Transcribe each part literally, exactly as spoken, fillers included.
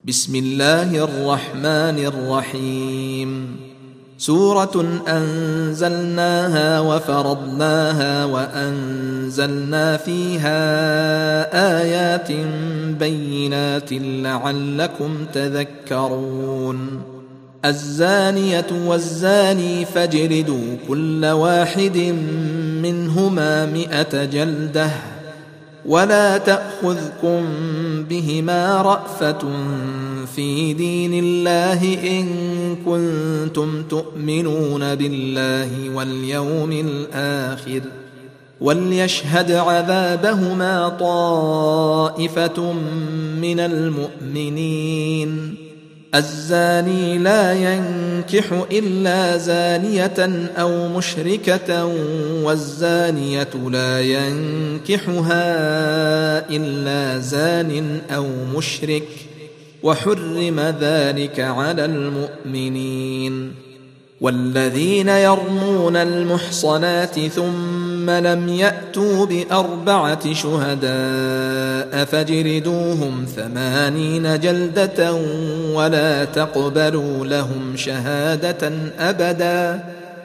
بسم الله الرحمن الرحيم. سورة أنزلناها وفرضناها وأنزلنا فيها آيات بينات لعلكم تذكرون. الزانية والزاني فاجلدوا كل واحد منهما مئة جلدة ولا تأخذكم بهما رأفة في دين الله إن كنتم تؤمنون بالله واليوم الآخر وليشهد عذابهما طائفة من المؤمنين. الزاني لا ينكح إلا زانية أو مشركة والزانية لا ينكحها إلا زان أو مشرك وحرم ذلك على المؤمنين. والذين يرمون المحصنات ثم لم يأتوا بأربعة شهداء فاجلدوهم ثمانين جلدة ولا تقبلوا لهم شهادة أبدا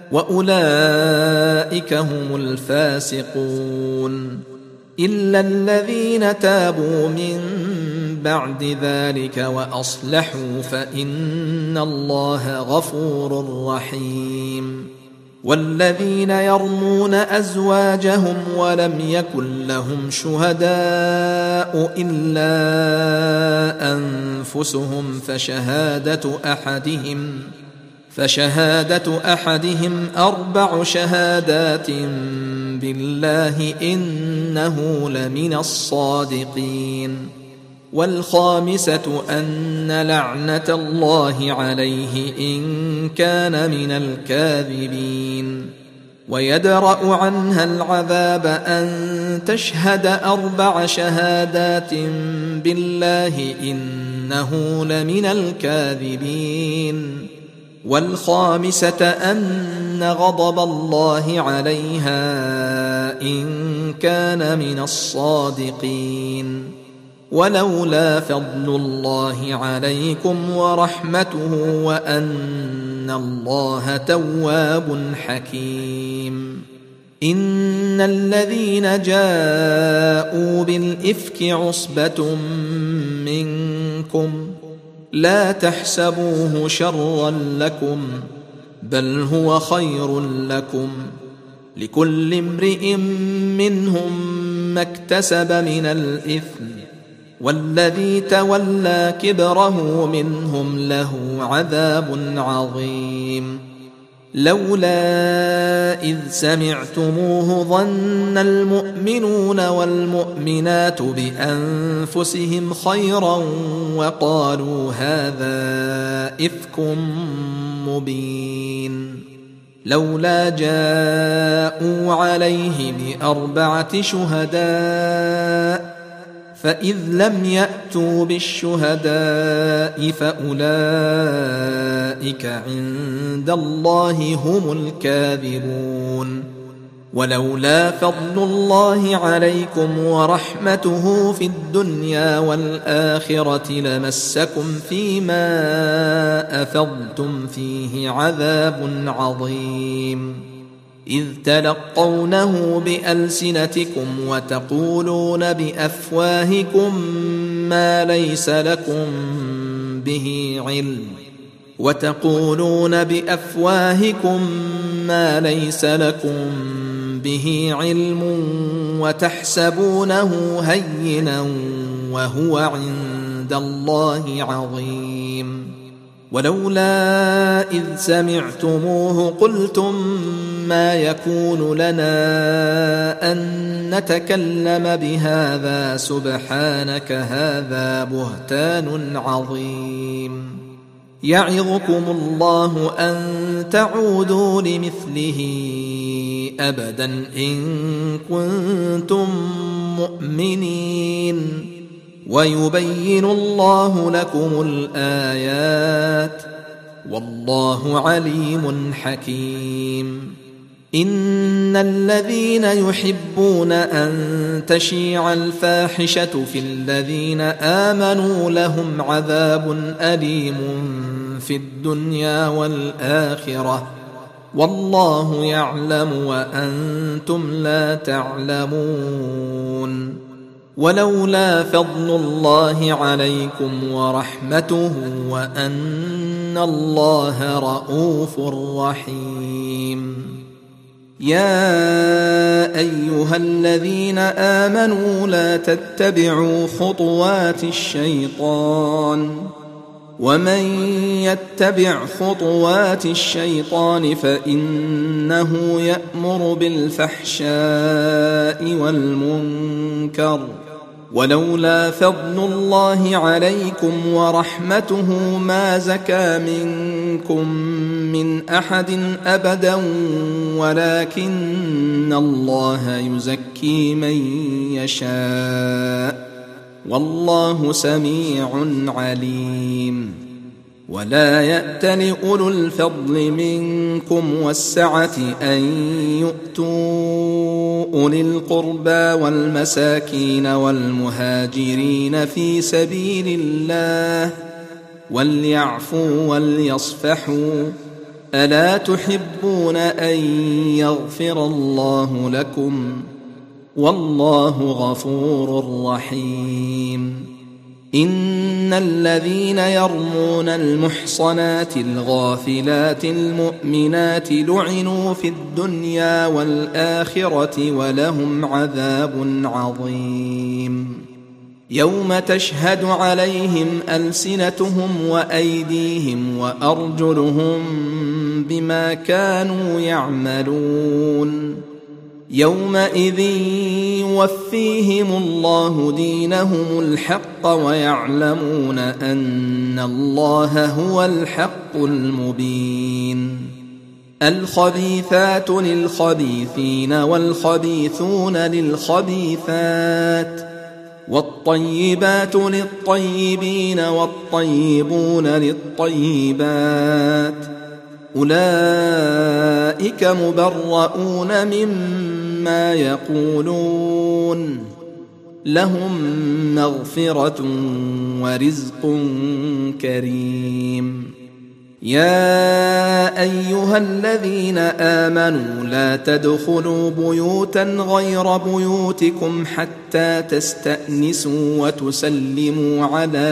وأولئك هم الفاسقون. إلا الذين تابوا من بعد ذلك وأصلحوا فإن الله غفور رحيم. والذين يرمون أزواجهم ولم يكن لهم شهداء إلا أنفسهم فشهادة أحدهم فشهادة أحدهم أربع شهادات بالله إنه لمن الصادقين. والخامسة أن لعنة الله عليه إن كان من الكاذبين. ويدرأ عنها العذاب أن تشهد أربع شهادات بالله إنه لمن الكاذبين. والخامسة أن غضب الله عليها إن كان من الصادقين. ولولا فضل الله عليكم ورحمته وأن الله تواب حكيم. إن الذين جاءوا بالإفك عصبة منكم لا تحسبوه شرا لكم بل هو خير لكم لكل امرئ منهم ما اكتسب من الإثم والذي تولى كبره منهم له عذاب عظيم. لولا إذ سمعتموه ظن المؤمنون والمؤمنات بأنفسهم خيرا وقالوا هذا إفك مبين. لولا جاءوا عليه بأربعة شهداء فإذ لم يأتوا بالشهداء فأولئك عند الله هم الكاذبون. ولولا فضل الله عليكم ورحمته في الدنيا والآخرة لمسكم فيما أفضتم فيه عذاب عظيم. إذ تلقونه بألسنتكم وتقولون بأفواهكم ما ليس لكم به علم وتقولون بأفواهكم ما ليس لكم به علم وتحسبونه هينا وهو عند الله عظيم. ولولا إذ سمعتموه قلتم ما يكون لنا أن نتكلم بهذا سبحانك هذا بهتان عظيم. يعظكم الله أن تعودوا لمثله أبدا إن كنتم مؤمنين. ويبين الله لكم الآيات والله عليم حكيم. إن الذين يحبون أن تشيع الفاحشة في الذين آمنوا لهم عذاب أليم في الدنيا والآخرة والله يعلم وأنتم لا تعلمون. ولولا فضل الله عليكم ورحمته وأن الله رءوف رحيم. يا أيها الذين آمنوا لا تتبعوا خطوات الشيطان ومن يتبع خطوات الشيطان فإنه يأمر بالفحشاء والمنكر ولولا فضل الله عليكم ورحمته ما زكى منكم من أحد أبدا ولكن الله يزكي من يشاء والله سميع عليم. ولا يأتل أولو الفضل منكم والسعة أن يؤتوا أولي القربى والمساكين والمهاجرين في سبيل الله وليعفوا وليصفحوا ألا تحبون أن يغفر الله لكم والله غفور رحيم. إن الذين يرمون المحصنات الغافلات المؤمنات لعنوا في الدنيا والآخرة ولهم عذاب عظيم. يوم تشهد عليهم ألسنتهم وأيديهم وأرجلهم بما كانوا يعملون. يومئذ يوفيهم الله دينهم الحق ويعلمون أن الله هو الحق المبين. الخبيثات للخبيثين والخبيثون للخبيثات والطيبات للطيبين والطيبون للطيبات أولئك مبرؤون مما يقولون لهم مغفرة ورزق كريم. يا أيها الذين آمنوا لا تدخلوا بيوتا غير بيوتكم حتى تستأنسوا وتسلموا على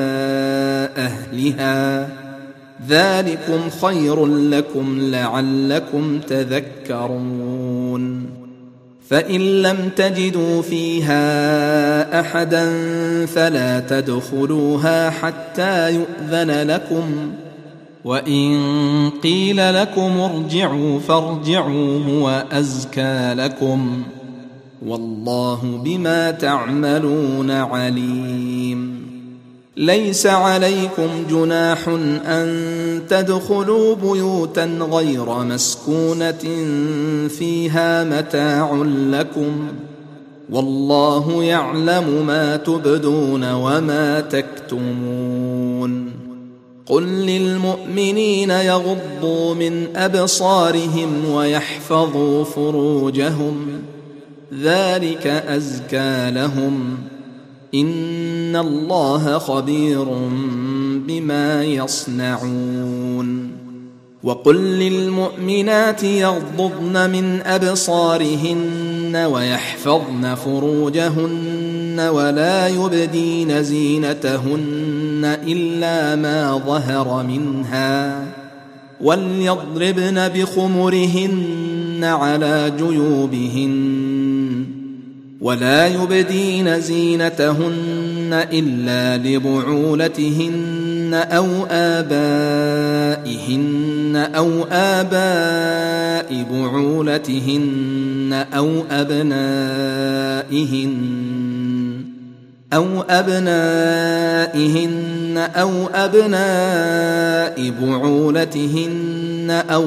أهلها ذلكم خير لكم لعلكم تذكرون. فإن لم تجدوا فيها أحدا فلا تدخلوها حتى يؤذن لكم وإن قيل لكم ارجعوا فارجعوا هو أزكى لكم والله بما تعملون عليم. ليس عليكم جناح أن تدخلوا بيوتا غير مسكونة فيها متاع لكم والله يعلم ما تبدون وما تكتمون. قل للمؤمنين يغضوا من أبصارهم ويحفظوا فروجهم ذلك أزكى لهم إن الله خبير بما يصنعون. وقل للمؤمنات يغضضن من أبصارهن ويحفظن فروجهن ولا يبدين زينتهن إلا ما ظهر منها وليضربن بخمرهن على جيوبهن ولا يبدين زينتهن إلا لبعولتهن أو آبائهن أو آباء بعولتهن أو أبنائهن أو أبنائهن أو أبناء بعولتهن أو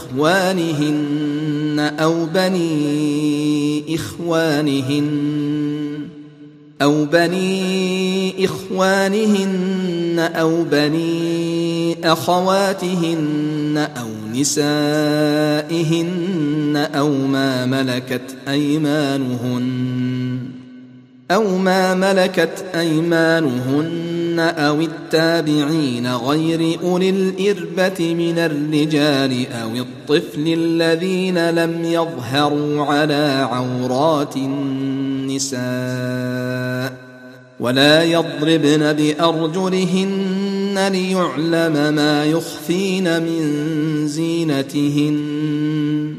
إخوانهن أو بني إخوانهن أو بني إخوانهن أو بني أخواتهن أو نسائهن أو ما ملكت أيمانهن أو ما ملكت أيمانهن أو التابعين غير أولي الإربة من الرجال أو الطفل الذين لم يظهروا على عورات النساء ولا يضربن بأرجلهن ليعلم ما يخفين من زينتهن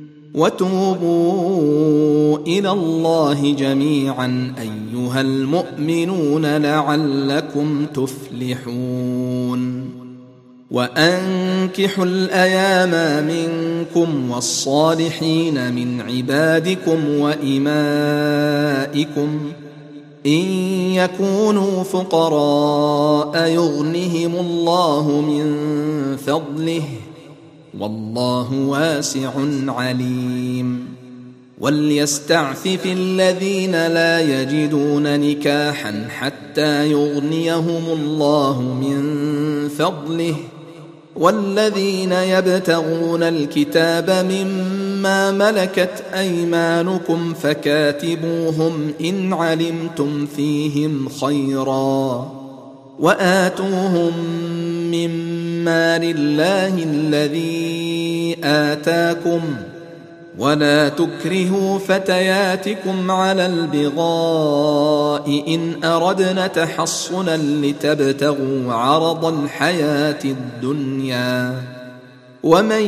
وتوبوا إلى الله جميعا أيها المؤمنون لعلكم تفلحون وأنكحوا الأيام منكم والصالحين من عبادكم وإمائكم إن يكونوا فقراء يغنهم الله من فضله والله واسع عليم وليستعفف الذين لا يجدون نكاحا حتى يغنيهم الله من فضله والذين يبتغون الكتاب مما ملكت أيمانكم فكاتبوهم إن علمتم فيهم خيرا وآتوهم مما لله الذي آتاكم ولا تكرهوا فتياتكم على البغاء إن أردنا تحصنا لتبتغوا عرض الحياة الدنيا ومن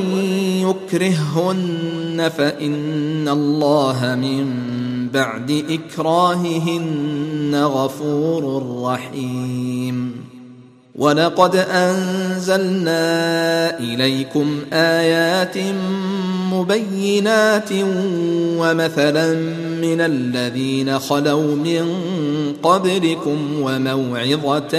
يكرههن فإن الله من بعد إكراههن غفور رحيم ولقد أنزلنا إليكم آيات مبينات ومثلا من الذين خلوا من قبلكم وموعظة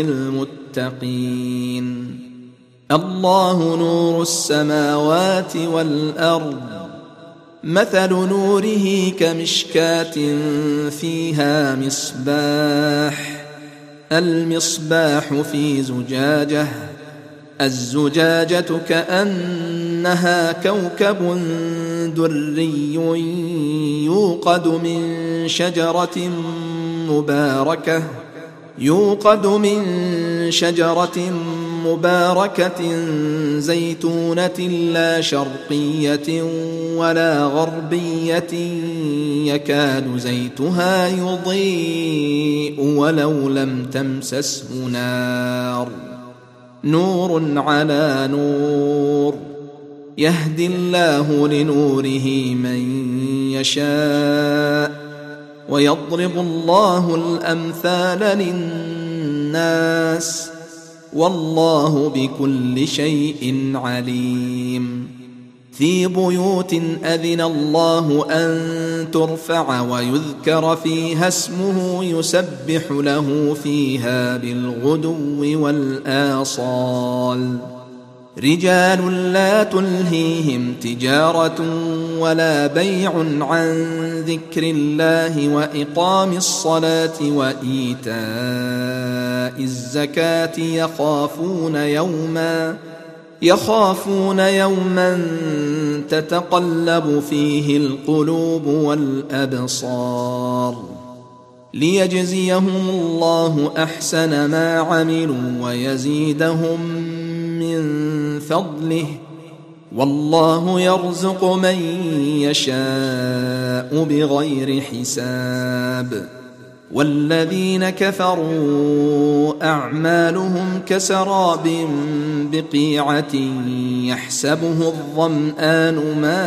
للمتقين الله نور السماوات والأرض مثل نوره كمشكاة فيها مصباح المصباح في زجاجة الزجاجة كأنها كوكب دري يوقد من شجرة مباركة يوقد من شجرة مباركة زيتونة لا شرقية ولا غربية يكاد زيتها يضيء ولو لم تمسسه نار نور على نور يهدي الله لنوره من يشاء ويضرب الله الأمثال للناس والله بكل شيء عليم في بيوت أذن الله أن ترفع ويذكر فيها اسمه يسبح له فيها بالغدو والآصال رجال لا تلهيهم تجارة ولا بيع عن ذكر الله وإقام الصلاة وإيتاء الزكاة يخافون يوما يخافون يوما تتقلب فيه القلوب والأبصار ليجزيهم الله أحسن ما عملوا ويزيدهم من فضله والله يرزق من يشاء بغير حساب والذين كفروا أعمالهم كسراب بقيعة يحسبه الظمآن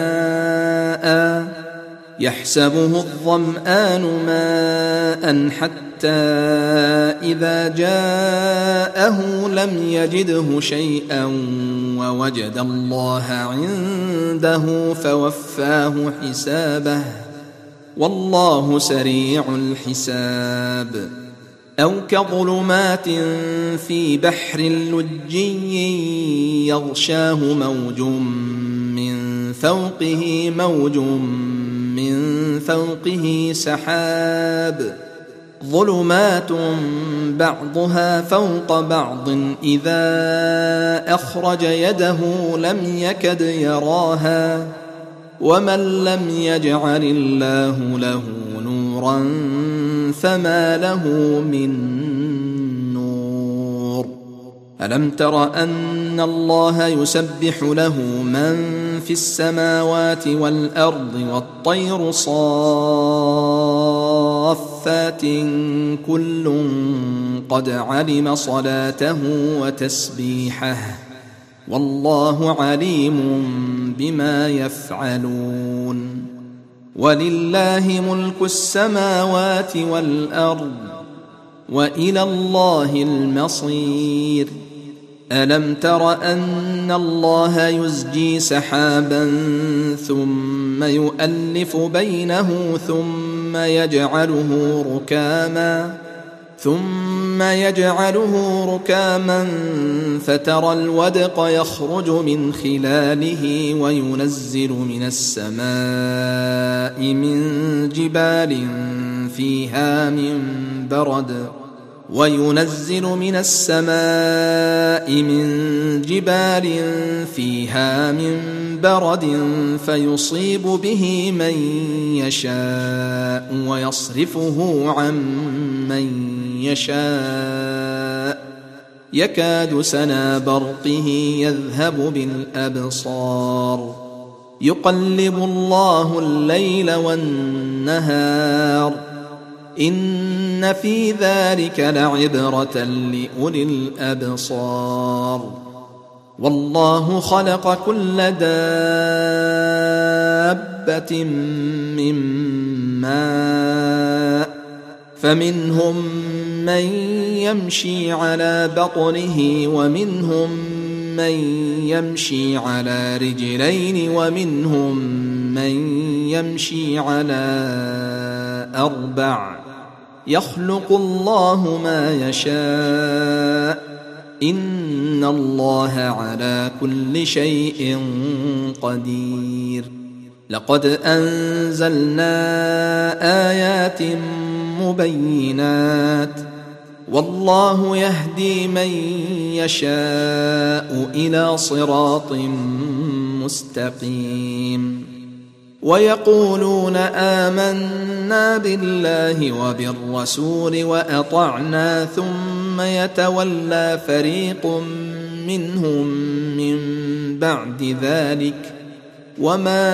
ماء يحسبه الظمآن ماء حتى إذا جاءه لم يجده شيئا ووجد الله عنده فوفاه حسابه والله سريع الحساب أو كظلمات في بحر لجي يغشاه موج من فوقه موج من فوقه سحاب ظلمات بعضها فوق بعض إذا أخرج يده لم يكد يراها ومن لم يجعل الله له نورا فما له من نور. ألم تر أن الله يسبح له من في السماوات والأرض والطير صافات كل قد علم صلاته وتسبيحه والله عليم بما يفعلون. ولله ملك السماوات والأرض وإلى الله المصير. ألم تر أن الله يزجي سحابا ثم يؤلف بينه ثم يجعله ركاما ثم يجعله ركاما فترى الودق يخرج من خلاله وينزل من السماء من جبال فيها من برد وينزل من السماء من جبال فيها من برد فيصيب به من يشاء ويصرفه عن من يشاء يكاد سنا برقه يذهب بالأبصار يقلب الله الليل والنهار إن في ذلك لعبرة لأولي الأبصار. والله خلق كل دابة من ماء فمنهم من يمشي على بطنه ومنهم من يمشي على رجلين ومنهم من يمشي على أربع يخلق الله ما يشاء إن الله على كل شيء قدير. لقد أنزلنا آيات مبينات والله يهدي من يشاء إلى صراط مستقيم. ويقولون آمنا بالله وبالرسول وأطعنا ثم يتولى فريق منهم من بعد ذلك وما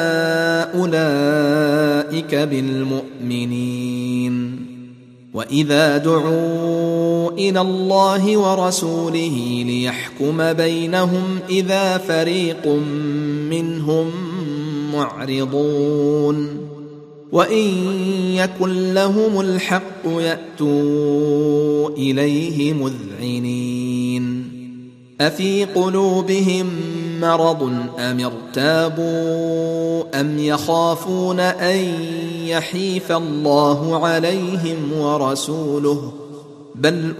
أولئك بالمؤمنين. وإذا دعوا إلى الله ورسوله ليحكم بينهم إذا فريق منهم معرضون وإن يكن لهم الحق يأتوا إليه مذعنين. أفي قلوبهم مرض أم ارتابوا أم يخافون أن يحيف الله عليهم ورسوله بل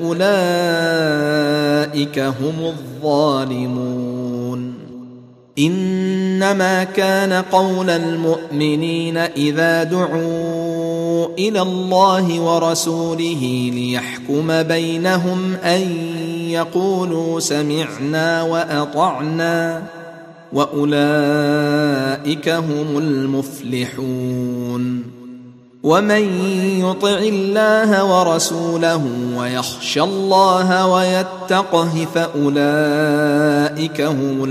أولئك هم الظالمون. إنما كان قول المؤمنين إذا دعوا إلى الله ورسوله ليحكم بينهم أن يقولوا سمعنا وأطعنا وأولئك هم المفلحون. ومن يطع الله ورسوله ويخشى الله ويتقه فأولئك هم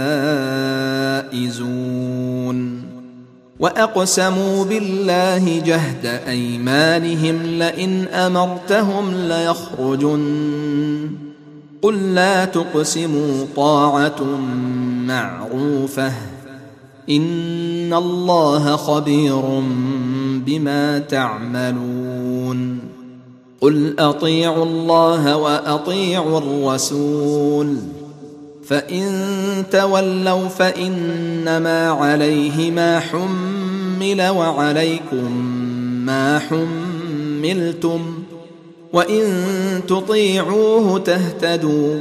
الفائزون. وأقسموا بالله جهد أيمانهم لئن أمرتهم ليخرجن قل لا تقسموا طاعة معروفة إن الله خبير بما تعملون. قل أطيعوا الله وأطيعوا الرسول فإن تولوا فإنما عليه ما حمل وعليكم ما حملتم وإن تطيعوه تهتدوا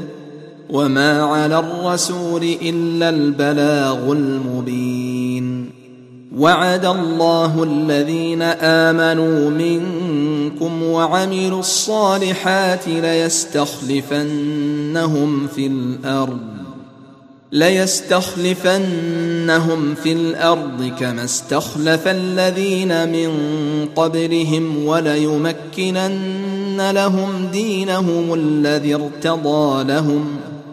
وما على الرسول إلا البلاغ المبين. وعد الله الذين آمنوا منكم وعملوا الصالحات ليستخلفنهم في الأرض ليستخلفنهم في الأرض كما استخلف الذين من قبلهم وليمكنن لهم دينهم الذي ارتضى لهم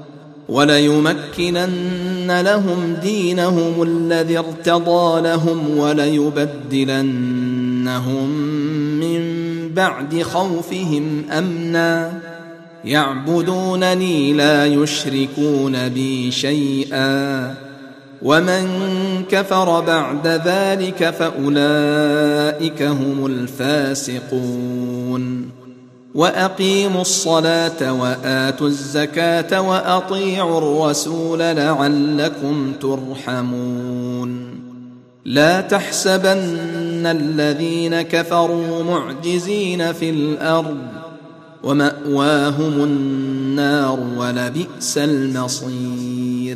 وليمكنن لهم دينهم الذي ارتضى لهم وليبدلنهم من بعد خوفهم أمنا يعبدونني لا يشركون بي شيئا ومن كفر بعد ذلك فأولئك هم الفاسقون وأقيموا الصلاة وآتوا الزكاة وأطيعوا الرسول لعلكم ترحمون لا تحسبن الذين كفروا معجزين في الأرض ومأواهم النار ولبئس المصير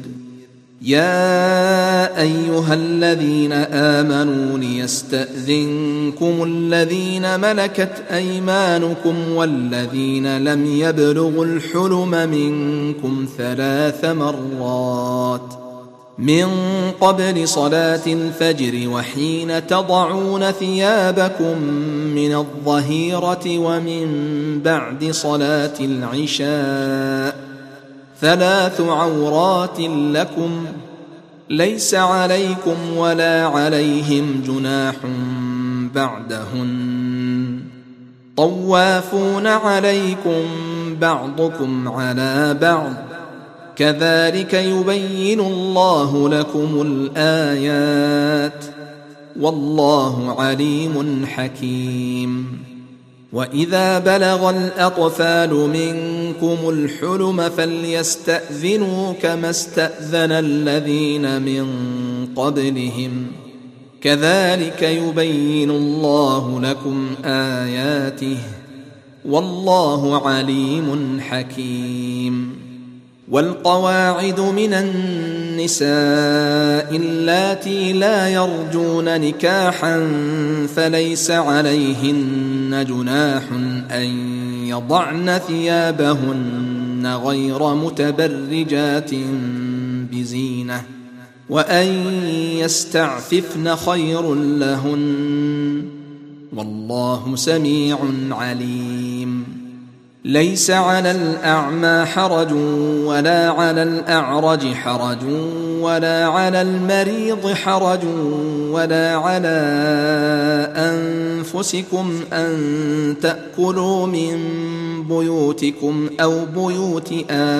يا أيها الذين آمنوا ليستأذنكم الذين ملكت أيمانكم والذين لم يبلغوا الحلم منكم ثلاث مرات من قبل صلاة الفجر وحين تضعون ثيابكم من الظهيرة ومن بعد صلاة العشاء ثلاث عورات لكم ليس عليكم ولا عليهم جناح بعدهن طوافون عليكم بعضكم على بعض كذلك يبين الله لكم الآيات والله عليم حكيم وإذا بلغ الأطفال منكم الحلم فليستأذنوا كما استأذن الذين من قبلهم كذلك يبين الله لكم آياته والله عليم حكيم والقواعد من النساء اللاتي لا يرجون نكاحا فليس عليهن جناح أن يضعن ثيابهن غير متبرجات بزينة وأن يستعففن خير لهن والله سميع عليم ليس على الأعمى حرج ولا على الأعرج حرج ولا على المريض حرج ولا على أنفسكم أن تأكلوا من بيوتكم أو بيوت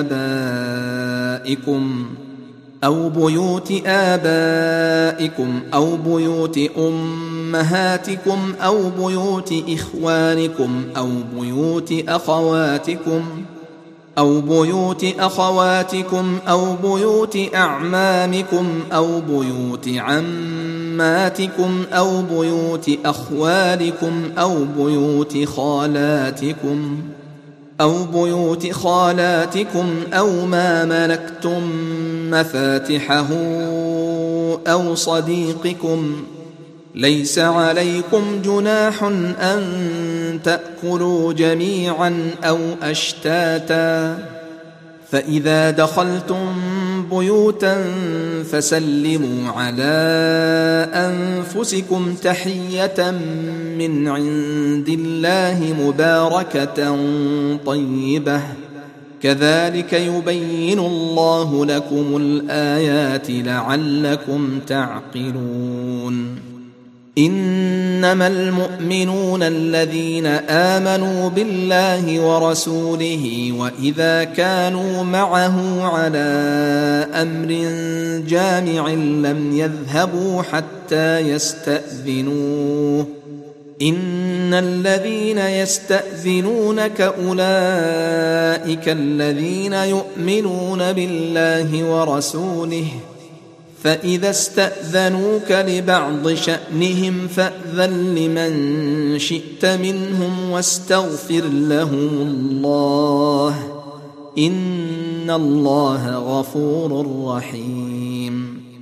آبائكم أو بيوت آبائكم أو بيوت أمهاتكم أو بيوت إخوانكم أو بيوت أخواتكم أو بيوت أخواتكم أو بيوت أعمامكم أو بيوت عماتكم أو بيوت أخوالكم أو بيوت خالاتكم أو بيوت خالاتكم أو ما ملكتم مفاتحه أو صديقكم ليس عليكم جناح أن تأكلوا جميعا أو أشتاتا فإذا دخلتم بيوتا فسلموا على أنفسكم تحية من عند الله مباركة طيبة كذلك يبين الله لكم الآيات لعلكم تعقلون إنما المؤمنون الذين آمنوا بالله ورسوله وإذا كانوا معه على أمر جامع لم يذهبوا حتى يستأذنوه إن الذين يستأذنونك أولئك الذين يؤمنون بالله ورسوله فإذا استأذنوك لبعض شأنهم فأذن لمن شئت منهم واستغفر لهم الله إن الله غفور رحيم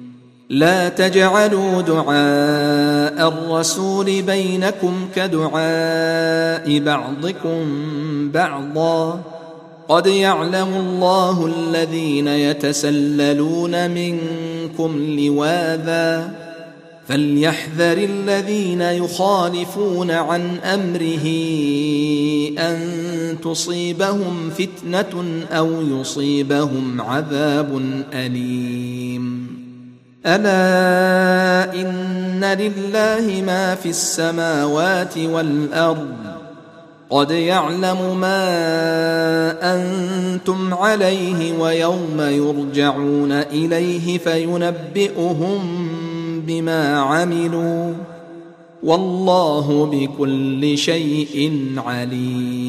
لا تجعلوا دعاء الرسول بينكم كدعاء بعضكم بعضا قد يعلم الله الذين يتسللون منكم لواذا فليحذر الذين يخالفون عن أمره أن تصيبهم فتنة أو يصيبهم عذاب أليم ألا إن لله ما في السماوات والأرض قد يعلم ما أنتم عليه ويوم يرجعون إليه فينبئهم بما عملوا والله بكل شيء عليم.